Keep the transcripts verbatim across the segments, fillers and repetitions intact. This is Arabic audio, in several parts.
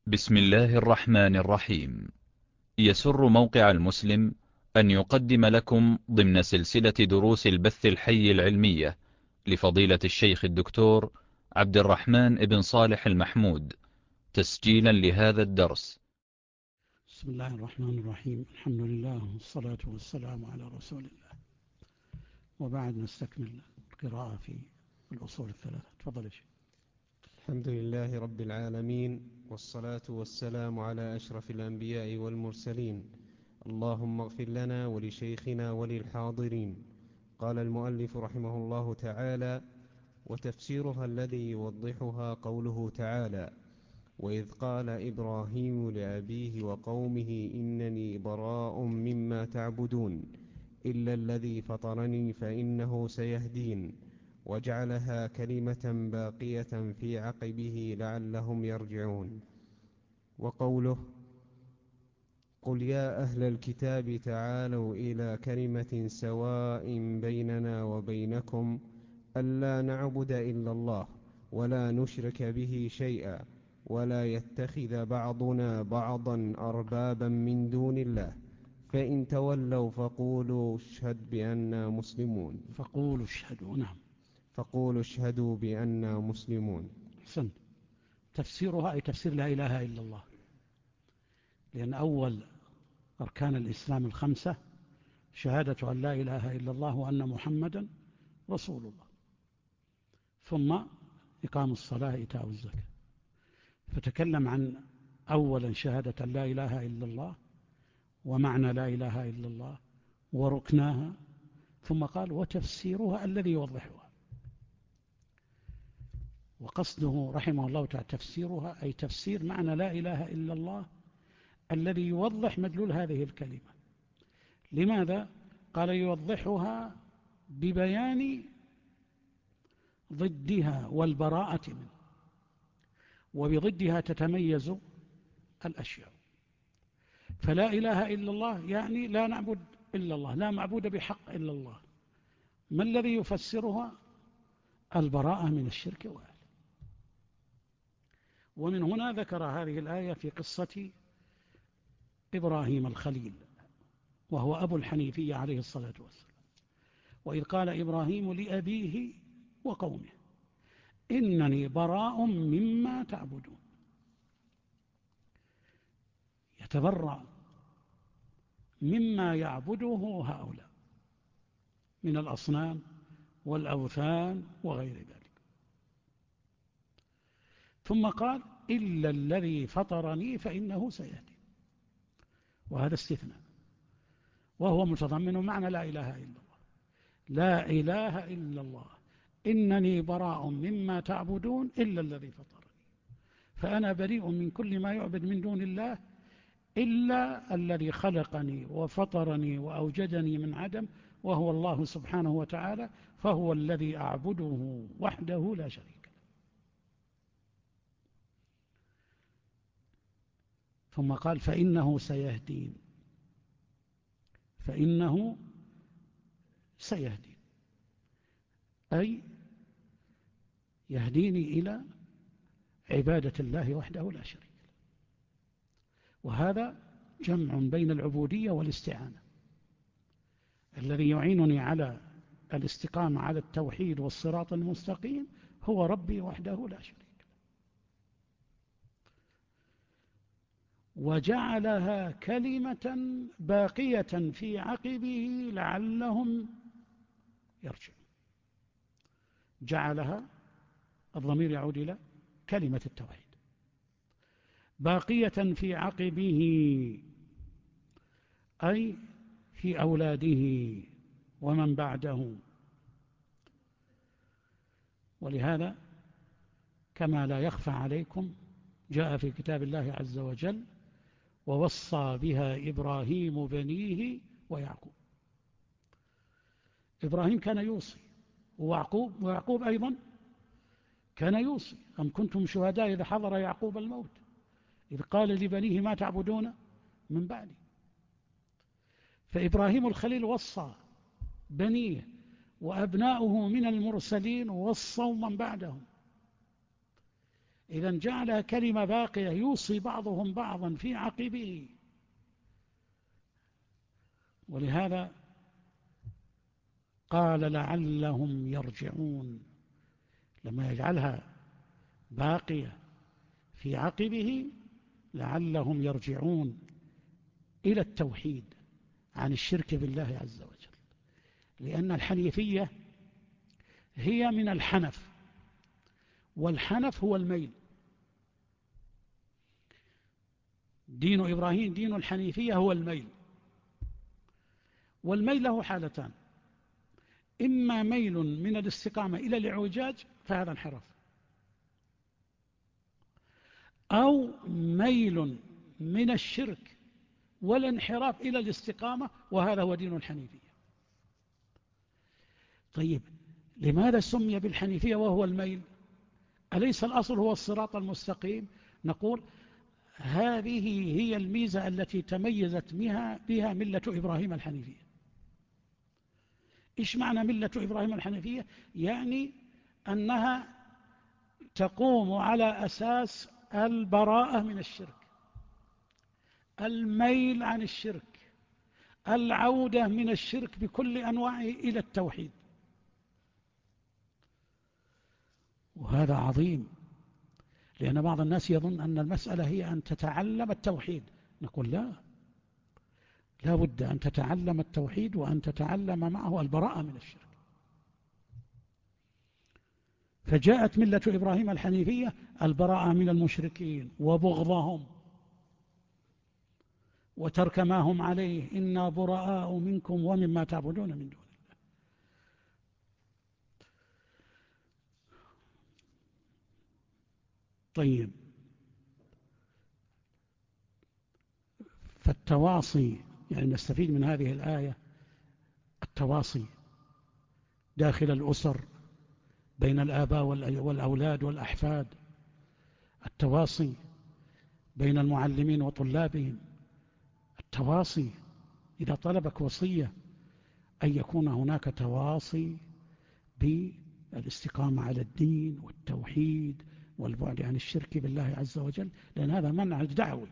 بسم الله الرحمن الرحيم. يسر موقع المسلم أن يقدم لكم ضمن سلسلة دروس البث الحي العلمية لفضيلة الشيخ الدكتور عبد الرحمن بن صالح المحمود، تسجيلا لهذا الدرس. بسم الله الرحمن الرحيم. الحمد لله والصلاة والسلام على رسول الله، وبعد نستكمل القراءة في الأصول الثلاثة. تفضل يا شيخ. الحمد لله رب العالمين، والصلاة والسلام على أشرف الأنبياء والمرسلين. اللهم اغفر لنا ولشيخنا وللحاضرين. قال المؤلف رحمه الله تعالى: وتفسيرها الذي يوضحها قوله تعالى: وإذ قال إبراهيم لأبيه وقومه إنني براء مما تعبدون إلا الذي فطرني فإنه سيهدين، وجعلها كلمة باقية في عقبه لعلهم يرجعون. وقوله: قل يا أهل الكتاب تعالوا إلى كلمة سواء بيننا وبينكم ألا نعبد إلا الله ولا نشرك به شيئا ولا يتخذ بعضنا بعضا أربابا من دون الله فإن تولوا فقولوا اشهد بأننا مسلمون فقولوا اشهدوا. نعم. فقولوا اشهدوا بأننا مسلمون. حسن. تفسيرها أي تفسير لا إله إلا الله، لأن أول أركان الإسلام الخمسة شهادة أن لا إله إلا الله وأن محمدا رسول الله، ثم إقام الصلاة إيتاء الزكاة. فتكلم عن أولا شهادة لا إله إلا الله ومعنى لا إله إلا الله وركناها، ثم قال وتفسيرها الذي يوضحها. وقصده رحمه الله تعالى تفسيرها أي تفسير معنى لا إله إلا الله الذي يوضح مدلول هذه الكلمة. لماذا؟ قال يوضحها ببيان ضدها والبراءة منه، وبضدها تتميز الأشياء. فلا إله إلا الله يعني لا نعبد إلا الله، لا معبود بحق إلا الله. ما الذي يفسرها؟ البراءة من الشرك وأهله. ومن هنا ذكر هذه الآية في قصة إبراهيم الخليل، وهو أبو الحنيفية عليه الصلاة والسلام. وإذ قال إبراهيم لأبيه وقومه إنني براء مما تعبدون. يتبرأ مما يعبده هؤلاء من الأصنام والأوثان وغير ذلك. ثم قال إلا الذي فطرني فإنه سيهدي، وهذا استثناء، وهو متضمن معنى لا إله إلا الله. لا إله إلا الله، إنني براء مما تعبدون إلا الذي فطرني، فأنا بريء من كل ما يعبد من دون الله إلا الذي خلقني وفطرني وأوجدني من عدم، وهو الله سبحانه وتعالى، فهو الذي أعبده وحده لا شريك له. ثم قال فإنه سيهدين، فإنه سيهدين أي يهديني إلى عبادة الله وحده لا شريك له. وهذا جمع بين العبودية والاستعانة. الذي يعينني على الاستقامة على التوحيد والصراط المستقيم هو ربي وحده لا شريك له. وجعلها كلمة باقية في عقبه لعلهم يرجعون. جعلها الضمير يعود إلى كلمة التوحيد باقية في عقبه أي في أولاده ومن بعده. ولهذا كما لا يخفى عليكم جاء في كتاب الله عز وجل ووصى بها إبراهيم بنيه ويعقوب. إبراهيم كان يوصي، ويعقوب ويعقوب أيضا كان يوصي. أم كنتم شهداء إذا حضر يعقوب الموت إذ قال لبنيه ما تعبدون من بعدي. فإبراهيم الخليل وصى بنيه، وأبناؤه من المرسلين وصوا من بعدهم. إذا جعلها كلمة باقية يوصي بعضهم بعضا في عقبه. ولهذا قال لعلهم يرجعون، لما يجعلها باقية في عقبه لعلهم يرجعون إلى التوحيد عن الشرك بالله عز وجل، لأن الحنيفية هي من الحنف، والحنف هو الميل. دين إبراهيم دين الحنيفية هو الميل، والميل له حالتان: إما ميل من الاستقامة إلى الاعوجاج فهذا انحراف، أو ميل من الشرك والانحراف إلى الاستقامة وهذا هو دين الحنيفية. طيب لماذا سمي بالحنيفية وهو الميل؟ أليس الأصل هو الصراط المستقيم؟ نقول هذه هي الميزة التي تميزت بها, بها ملة إبراهيم الحنيفية. إيش معنى ملة إبراهيم الحنيفية؟ يعني أنها تقوم على أساس البراءة من الشرك، الميل عن الشرك، العودة من الشرك بكل أنواعه إلى التوحيد. وهذا عظيم، لأن بعض الناس يظن أن المسألة هي أن تتعلم التوحيد. نقول لا، لا بد أن تتعلم التوحيد وأن تتعلم معه البراءة من الشرك. فجاءت ملة إبراهيم الحنيفية البراءة من المشركين وبغضهم وترك ما هم عليه، إنا براء منكم ومما تعبدون من دون الله. طيب، فالتواصي يعني نستفيد من هذه الآية التواصي داخل الأسر بين الآباء والأولاد والأحفاد، التواصي بين المعلمين وطلابهم، التواصي إذا طلبك وصية أن يكون هناك تواصي بالاستقامة على الدين والتوحيد والبعد عن الشرك بالله عز وجل، لأن هذا منهج دعوي.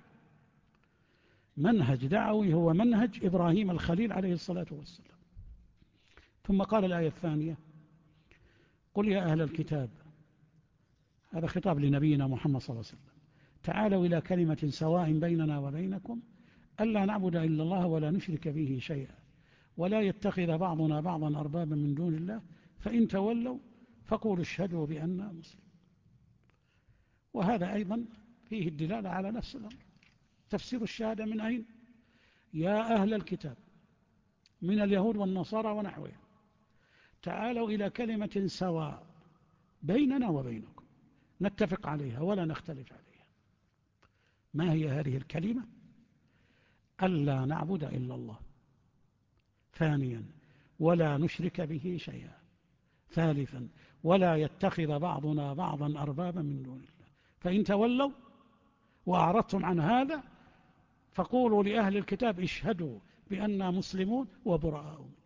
منهج دعوي هو منهج إبراهيم الخليل عليه الصلاة والسلام. ثم قال الآية الثانية: قل يا أهل الكتاب، هذا خطاب لنبينا محمد صلى الله عليه وسلم، تعالوا إلى كلمة سواء بيننا وبينكم ألا نعبد إلا الله ولا نشرك به شيئا ولا يتخذ بعضنا بعضا أربابا من دون الله فإن تولوا فقولوا اشهدوا بأننا مسلمون. وهذا أيضا فيه الدلالة على نفس الأمر. تفسير الشهادة من أين؟ يا أهل الكتاب من اليهود والنصارى ونحوهم، تعالوا إلى كلمة سواء بيننا وبينكم نتفق عليها ولا نختلف عليها. ما هي هذه الكلمة؟ ألا نعبد إلا الله، ثانيا ولا نشرك به شيئا، ثالثا ولا يتخذ بعضنا بعضا أربابا من دون الله فإن تولوا وأعرضتم عن هذا فقولوا لأهل الكتاب اشهدوا بأننا مسلمون وبراء منكم.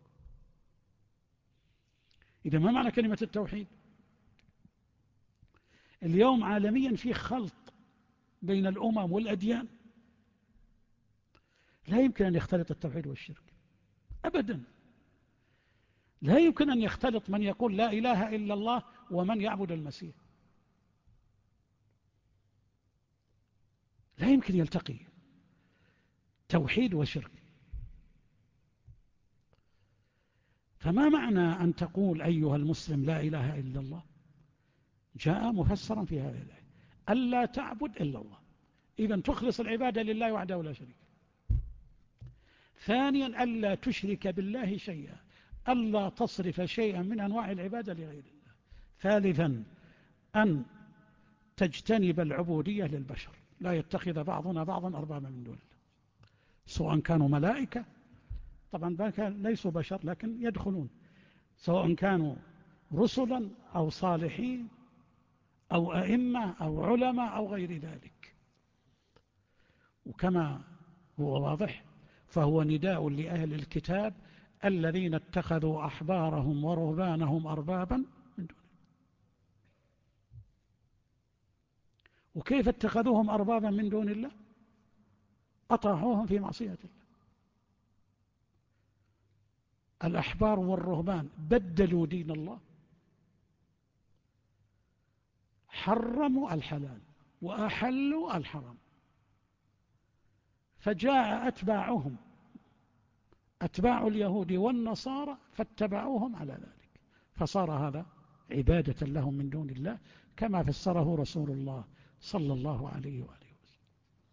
إذا ما معنى كلمة التوحيد؟ اليوم عالميا في خلط بين الأمم والأديان، لا يمكن أن يختلط التوحيد والشرك أبدا. لا يمكن أن يختلط من يقول لا إله إلا الله ومن يعبد المسيح، لا يمكن يلتقي توحيد وشرك. فما معنى أن تقول أيها المسلم لا إله إلا الله؟ جاء مفسرا في هذه الآية ألا تعبد إلا الله، إذن تخلص العبادة لله وحده لا شريك. ثانيا ألا تشرك بالله شيئا، ألا تصرف شيئا من أنواع العبادة لغير الله. ثالثا أن تجتنب العبودية للبشر، لا يتخذ بعضنا بعضا أربابا من دون الله، سواء كانوا ملائكة، طبعا ليسوا بشر لكن يدخلون، سواء كانوا رسلا أو صالحين أو أئمة أو علماء أو غير ذلك. وكما هو واضح فهو نداء لأهل الكتاب الذين اتخذوا أحبارهم ورهبانهم أربابا من دون الله. وكيف اتخذوهم أربابا من دون الله؟ أطاعوهم في معصية الله. الأحبار والرهبان بدلوا دين الله، حرموا الحلال وأحلوا الحرام، فجاء أتباعهم أتباع اليهود والنصارى فاتبعوهم على ذلك، فصار هذا عبادة لهم من دون الله كما فسره رسول الله صلى الله عليه وآله وسلم.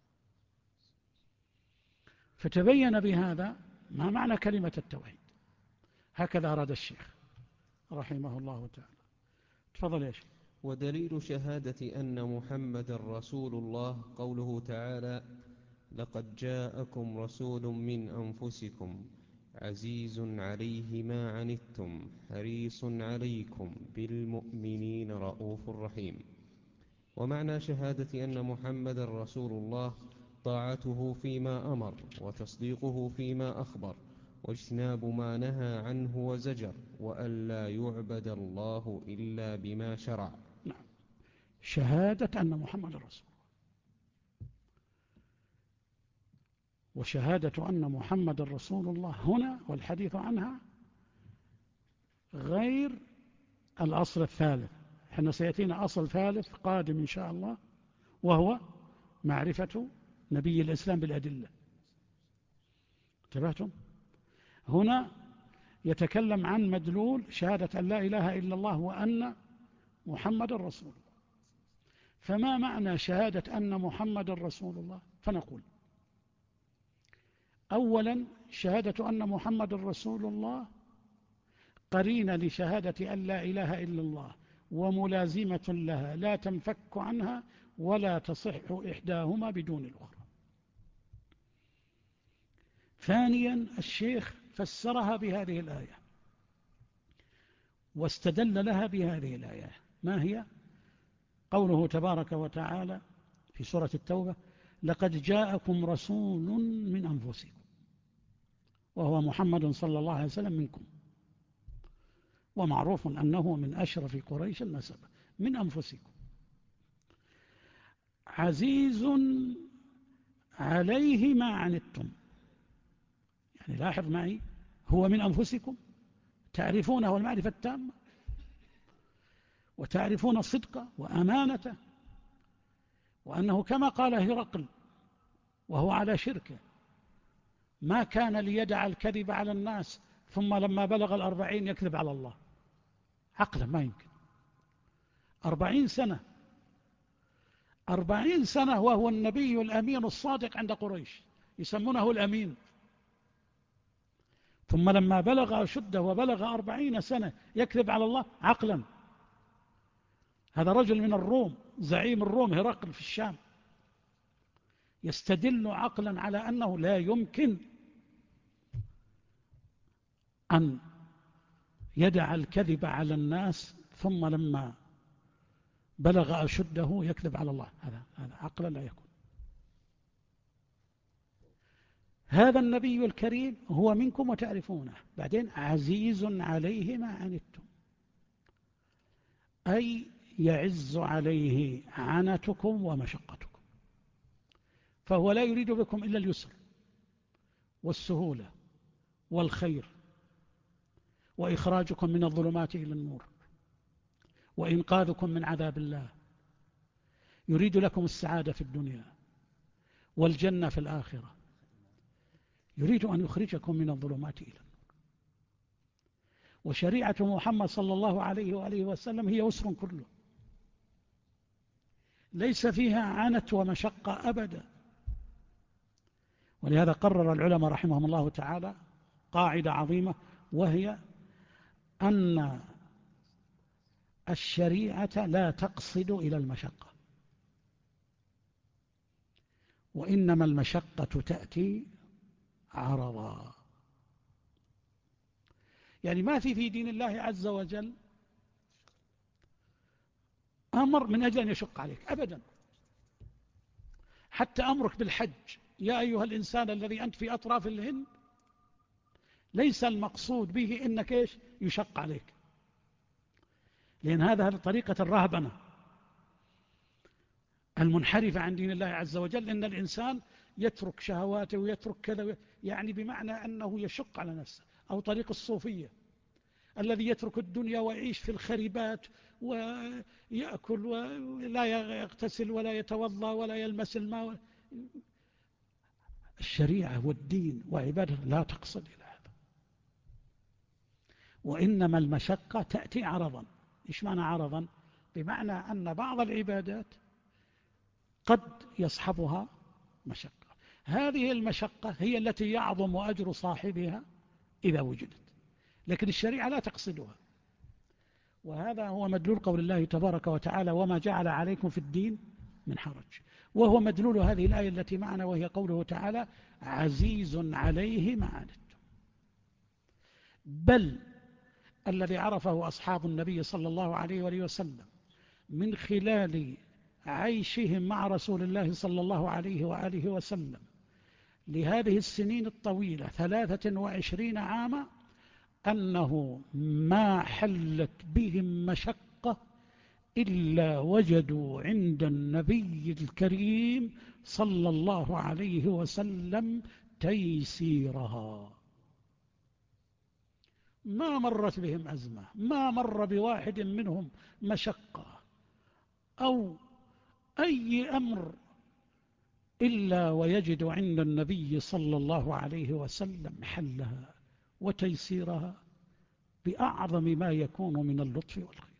فتبين بهذا ما معنى كلمة التوحيد، هكذا أراد الشيخ رحمه الله تعالى. تفضل يا شيخ. ودليل شهادة أن محمد رسول الله قوله تعالى: لقد جاءكم رسول من أنفسكم عزيز عليه ما عنتم حريص عليكم بالمؤمنين رؤوف رحيم. ومعنى شهادة أن محمد رسول الله طاعته فيما أمر وتصديقه فيما أخبر واجتناب ما نهى عنه وزجر، وأن لا يعبد الله إلا بما شرع. نعم، شهادة أن محمد رسول الله، وشهادة أن محمد رسول الله هنا والحديث عنها غير الأصل الثالث. احنا سيأتينا أصل ثالث قادم إن شاء الله، وهو معرفة نبي الإسلام بالأدلة. انتبهتم؟ هنا يتكلم عن مدلول شهادة أن لا إله إلا الله وأن محمد رسول الله. فما معنى شهادة أن محمد رسول الله؟ فنقول أولا شهادة أن محمد رسول الله قرينة لشهادة أن لا إله إلا الله وملازمة لها لا تنفك عنها ولا تصح إحداهما بدون الأخرى. ثانيا الشيخ فسرها بهذه الآية واستدل لها بهذه الآية. ما هي؟ قوله تبارك وتعالى في سورة التوبة: لقد جاءكم رسول من أنفسكم، وهو محمد صلى الله عليه وسلم منكم، ومعروف أنه من أشرف قريش النسبة، من أنفسكم، عزيز عليه ما عنتم. يعني لاحظ معي، هو من أنفسكم، تعرفونه المعرفة التامة وتعرفون صدقه وأمانته، وأنه كما قال هرقل وهو على شركه: ما كان ليدع الكذب على الناس ثم لما بلغ الأربعين يكذب على الله. عقلا ما يمكن. أربعين سنة أربعين سنة وهو النبي الأمين الصادق عند قريش، يسمونه الأمين، ثم لما بلغ أشده وبلغ أربعين سنة يكذب على الله. عقلا هذا رجل من الروم، زعيم الروم هرقل في الشام، يستدل عقلا على أنه لا يمكن أن يدع الكذب على الناس ثم لما بلغ أشده يكذب على الله. هذا هذا عقلا لا يكون. هذا النبي الكريم هو منكم وتعرفونه. بعدين عزيز عليه ما عنتم، أي يعز عليه عنتكم ومشقتكم، فهو لا يريد بكم إلا اليسر والسهولة والخير وإخراجكم من الظلمات إلى النور وإنقاذكم من عذاب الله. يريد لكم السعادة في الدنيا والجنة في الآخرة. يريد أن يخرجكم من الظلمات إلى النور. وشريعة محمد صلى الله عليه وآله وسلم هي يسر كله، ليس فيها عنت ومشقة أبدا. ولهذا قرر العلماء رحمهم الله تعالى قاعدة عظيمة، وهي أن الشريعة لا تقصد إلى المشقة، وإنما المشقة تأتي عرضا. يعني ما في في دين الله عز وجل أمر من أجل أن يشق عليك أبدا. حتى أمرك بالحج: يا أيها الإنسان الذي أنت في أطراف الهند، ليس المقصود به إنك إيش يشق عليك، لأن هذا طريقة الرهبنة. المنحرفة عن دين الله عز وجل، إن الإنسان يترك شهواته ويترك كذا، يعني بمعنى أنه يشق على نفسه. أو طريق الصوفية الذي يترك الدنيا ويعيش في الخربات ويأكل ولا يغتسل ولا يتوضأ ولا يلمس الماء. الشريعة والدين وعباده لا تقصد إلى هذا، وإنما المشقة تأتي عرضا. إيش معنى عرضا؟ بمعنى أن بعض العبادات قد يصحبها مشقة، هذه المشقة هي التي يعظم أجر صاحبها إذا وجدت، لكن الشريعة لا تقصدها. وهذا هو مدلول قول الله تبارك وتعالى: وما جعل عليكم في الدين من حرج. وهو مدلول هذه الآية التي معنا، وهي قوله تعالى: عزيز عليه ما عنتم. بل الذي عرفه أصحاب النبي صلى الله عليه وآله وسلم من خلال عيشهم مع رسول الله صلى الله عليه وآله وسلم لهذه السنين الطويلة ثلاثة وعشرين عاما، أنه ما حلت بهم مشقة إلا وجدوا عند النبي الكريم صلى الله عليه وسلم تيسيرها. ما مرت بهم أزمة، ما مر بواحد منهم مشقة أو أي أمر إلا ويجد عند النبي صلى الله عليه وسلم حلها وتيسيرها بأعظم ما يكون من اللطف والخير،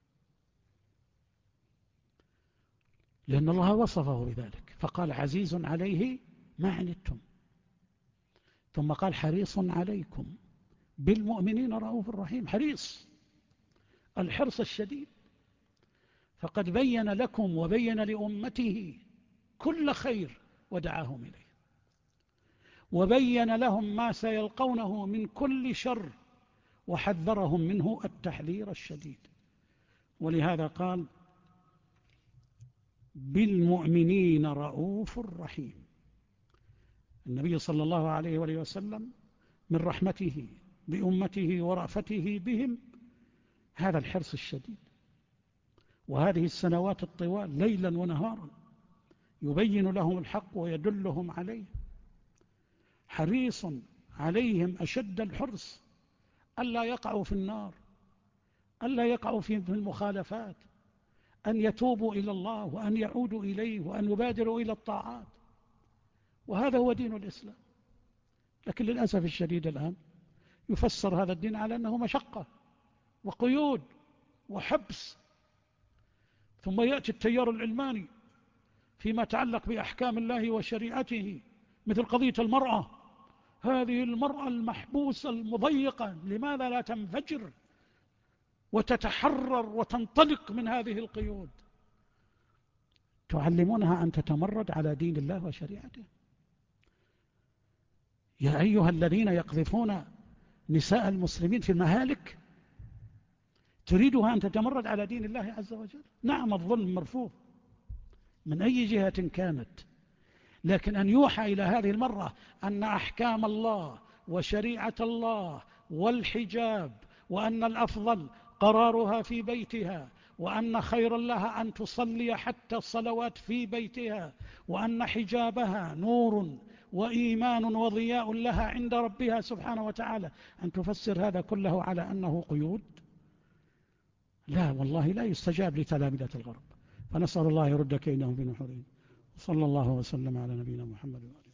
لأن الله وصفه بذلك فقال: عزيز عليه ما عنتم، ثم قال: حريص عليكم بالمؤمنين رؤوف رحيم. حريص، الحرص الشديد، فقد بين لكم وبين لأمته كل خير ودعاهم إليه، وبين لهم ما سيلقونه من كل شر، وحذرهم منه التحذير الشديد. ولهذا قال: بالمؤمنين رؤوف رحيم. النبي صلى الله عليه وآله وسلم من رحمته بأمته ورأفته بهم هذا الحرص الشديد، وهذه السنوات الطوال ليلا ونهارا يبين لهم الحق ويدلهم عليه، حريص عليهم أشد الحرص ألا يقعوا في النار، ألا يقعوا في المخالفات، أن يتوبوا إلى الله وأن يعودوا إليه وأن يبادروا إلى الطاعات. وهذا هو دين الإسلام. لكن للأسف الشديد الآن يفسر هذا الدين على أنه مشقة وقيود وحبس، ثم يأتي التيار العلماني فيما يتعلق بأحكام الله وشريعته، مثل قضية المرأة. هذه المرأة المحبوسة المضيقة لماذا لا تنفجر وتتحرر وتنطلق من هذه القيود؟ تعلمونها أن تتمرد على دين الله وشريعته. يا أيها الذين يقذفون نساء المسلمين في المهالك، تريدها أن تتمرد على دين الله عز وجل؟ نعم، الظلم مرفوض من أي جهة كانت، لكن أن يوحى إلى هذه المرة أن أحكام الله وشريعة الله والحجاب، وأن الأفضل قرارها في بيتها، وأن خيرا لها أن تصلي حتى الصلوات في بيتها، وأن حجابها نور وإيمان وضياء لها عند ربها سبحانه وتعالى، أن تفسر هذا كله على أنه قيود؟ لا والله، لا يستجاب لتلامذة الغرب. فنسأل الله يرد كيدهم بنحورهم. صلى الله وسلم على نبينا محمد وآله.